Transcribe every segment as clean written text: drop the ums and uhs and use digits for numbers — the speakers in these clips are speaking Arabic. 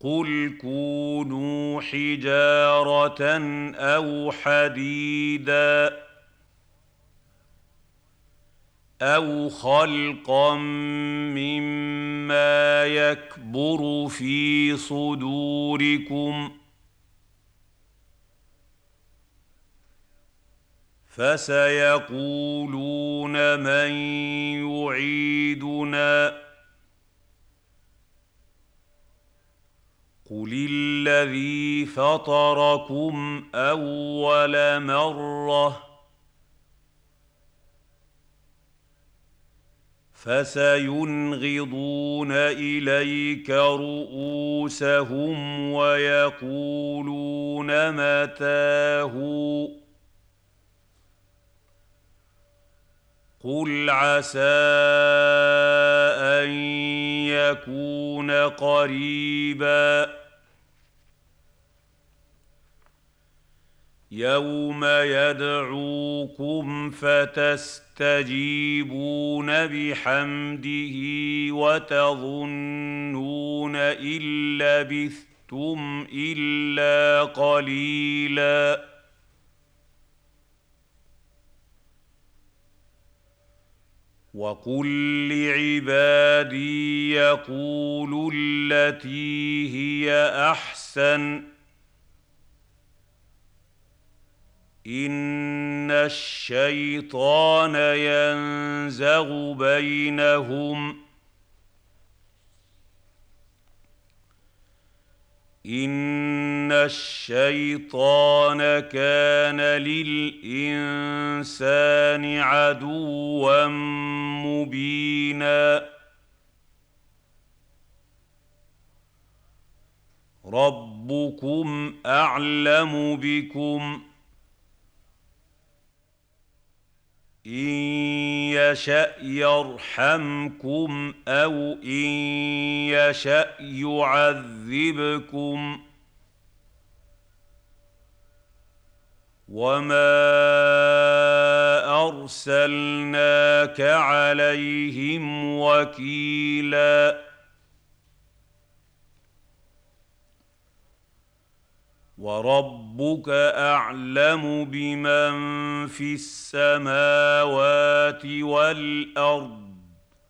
قُلْ كُونُوا حِجَارَةً أَوْ حَدِيدًا أَوْ خَلْقًا مِّمَّا يَكْبُرُ فِي صُدُورِكُمْ ۖ فَسَيَقُولُونَ مَن يُعِيدُنَا قُلِ الَّذِي فَطَرَكُمْ أَوَّلَ مَرَّةٍ فَسَيُنْغِضُونَ إِلَيْكَ رُءُوسَهُمْ وَيَقُولُونَ مَتَىٰ هُوَ ۖ قُلْ عَسَىٰ أَن يَكُونَ قَرِيبًا يَوْمَ يَدْعُوكُمْ فَتَسْتَجِيبُونَ بِحَمْدِهِ وَتَظُنُّونَ إِن لَّبِثْتُمْ إِلَّا قَلِيلًا وَقُل لِّعِبَادِي يَقُولُوا الَّتِي هِيَ أَحْسَنُ ۚ إِنَّ الشَّيْطَانَ يَنزَغُ بَيْنَهُمْ ۚ إِنَّ الشَّيْطَانَ كَانَ لِلْإِنسَانِ عَدُوًّا مُّبِينًا رَبُّكُمْ أَعْلَمُ بِكُمْ ۖ إِن يَشَأْ يَرْحَمْكُمْ أَوْ إِن يَشَأْ يُعَذِّبْكُمْ ۚ وَمَا أَرْسَلْنَاكَ عَلَيْهِمْ وَكِيلًا وَرَبُّكَ أَعْلَمُ بِمَن فِي السَّمَاوَاتِ وَالْأَرْضِ ۗ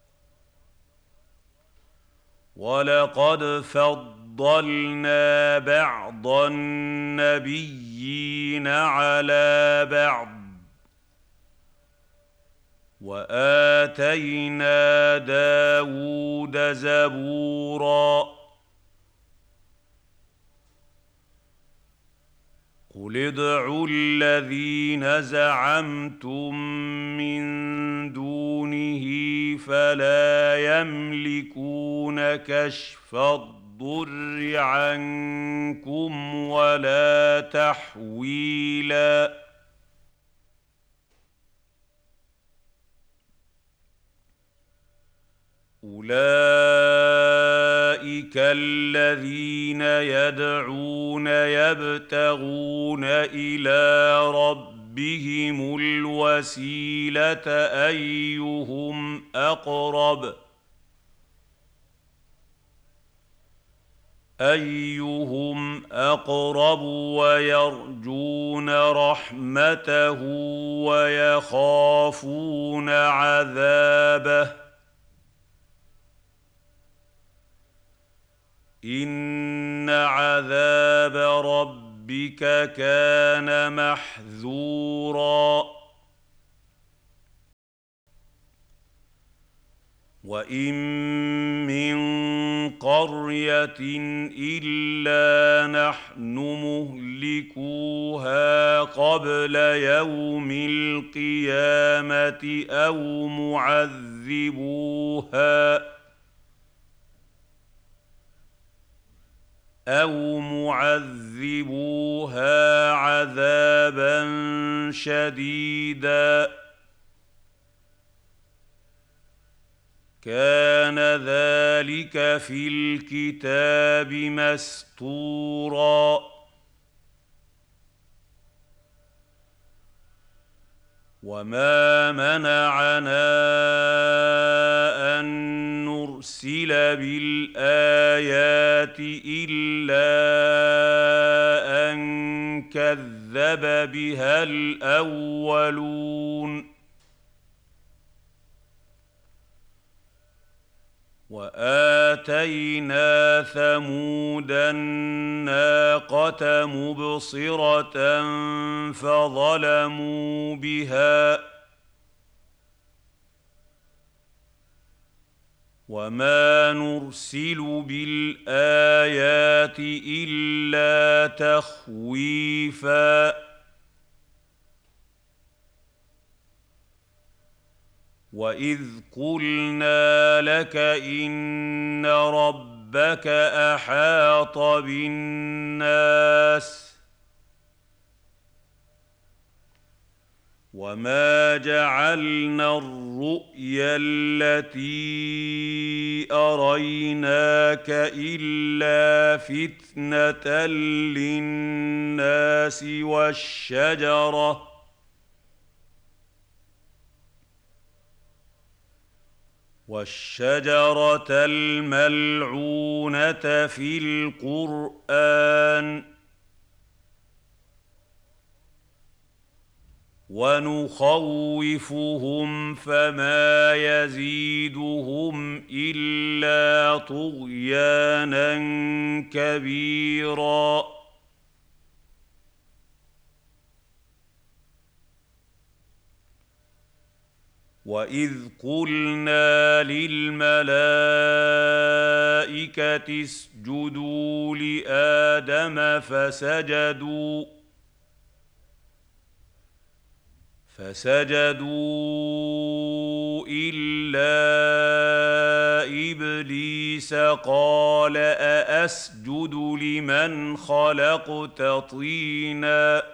وَلَقَدْ فَضَّلْنَا بَعْضَ النَّبِيِّينَ عَلَىٰ بَعْضٍ ۖ وَآتَيْنَا دَاوُودَ زَبُورًا قُلِ ادْعُوا الَّذِينَ زَعَمْتُم مِّن دُونِهِ فَلَا يَمْلِكُونَ كَشْفَ الضُّرِّ عَنكُمْ وَلَا تَحْوِيلًا أُولَٰئِكَ الَّذِينَ يَدْعُونَ يَبْتَغُونَ إِلَىٰ رَبِّهِمُ الْوَسِيلَةَ أَيُّهُمْ أَقْرَبُ وَيَرْجُونَ رَحْمَتَهُ وَيَخَافُونَ عَذَابَهُ إِنَّ عَذَابَ رَبِّكَ كَانَ مَحْذُورًا وَإِن مِّن قَرْيَةٍ إِلَّا نَحْنُ مُهْلِكُوهَا قَبْلَ يَوْمِ الْقِيَامَةِ أَوْ مُعَذِّبُوهَا عَذَابًا شَدِيدًا ۚ كَانَ ذَٰلِكَ فِي الْكِتَابِ مَسْطُورًا وَمَا مَنَعَنَا أَن نرسل بالآيات إلا أن كذب بها الأولون وآتينا ثمود الناقة مبصرة فظلموا بها وما نرسل بالآيات إلا تخويفا وإذ قلنا لك إن ربك أحاط بالناس وما جعلنا الرؤيا التي أريناك إلا فتنة للناس والشجرة الملعونة في القرآن ونخوفهم فما يزيدهم إلا طغيانا كبيرا وإذ قلنا للملائكة اسجدوا لآدم فسجدوا إلا إبليس قال أأسجد لمن خلقت طيناً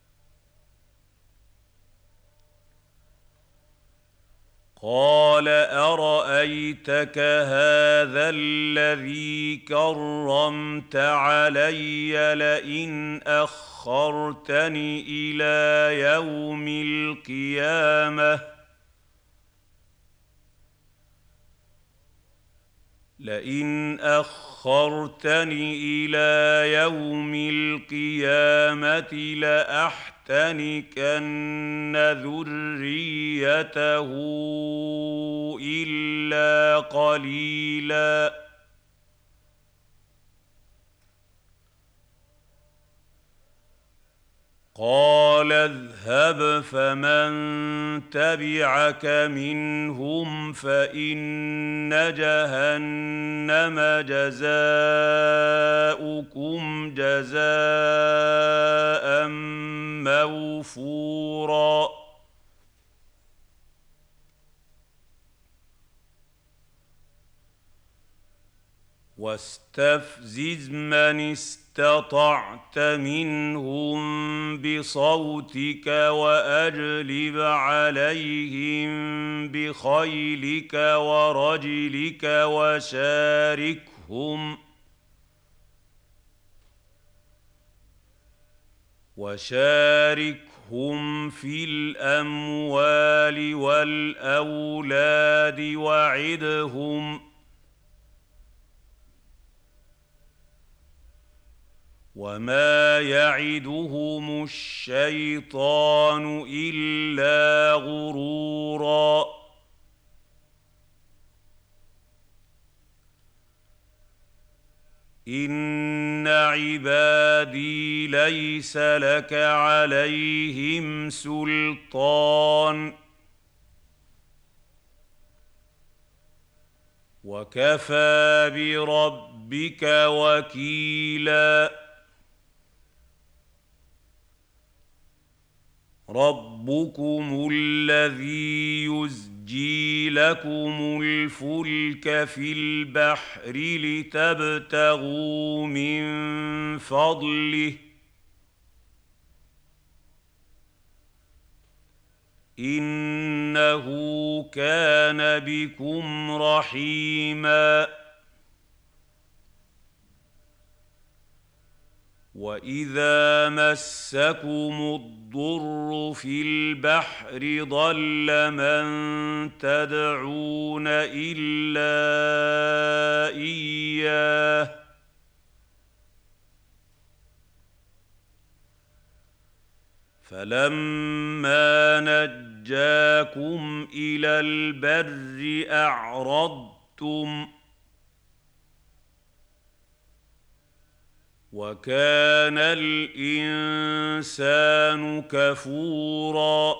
قال أرأيتك هذا الذي كرمت علي لئن أخرتني إلى يوم القيامة لأحتنكن ذريته إلا قليلا قال اذهب فمن تبعك منهم فإن جهنم جزاؤكم جزاء موفورا واستفزز من استطعت منهم بصوتك وأجلب عليهم بخيلك ورجلك وشاركهم في الأموال والأولاد وعدهم وما يعدهم الشيطان إلا غرورا إن عبادي ليس لك عليهم سلطان وكفى بربك وكيلا ربكم الذي يزجي لكم الفلك في البحر لتبتغوا من فضله إنه كان بكم رحيماً واذا مسكم الضر في البحر ضل من تدعون الا اياه فلما نجاكم الى البر اعرضتم وكان الانسان كفورا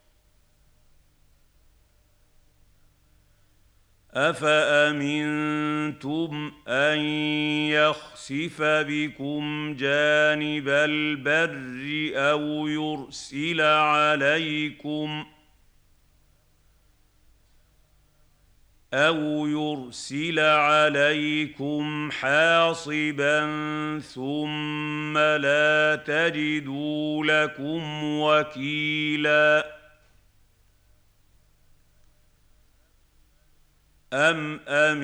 افامنتم ان يخسف بكم جانب البر أو يرسل عليكم حاصبا ثم لا تجدوا لكم وكيلا أم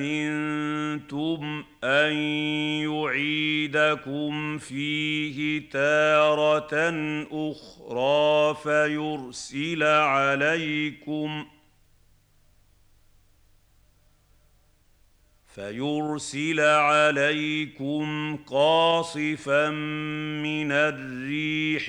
أمنتم أن يعيدكم فيه تارة أخرى فيرسل عليكم قاصفا من الريح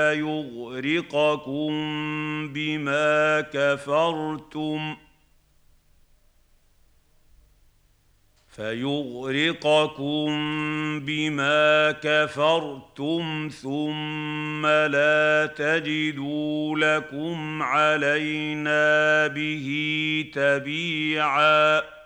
فيغرقكم بما كفرتم ثم لا تجدوا لكم علينا به تبيعا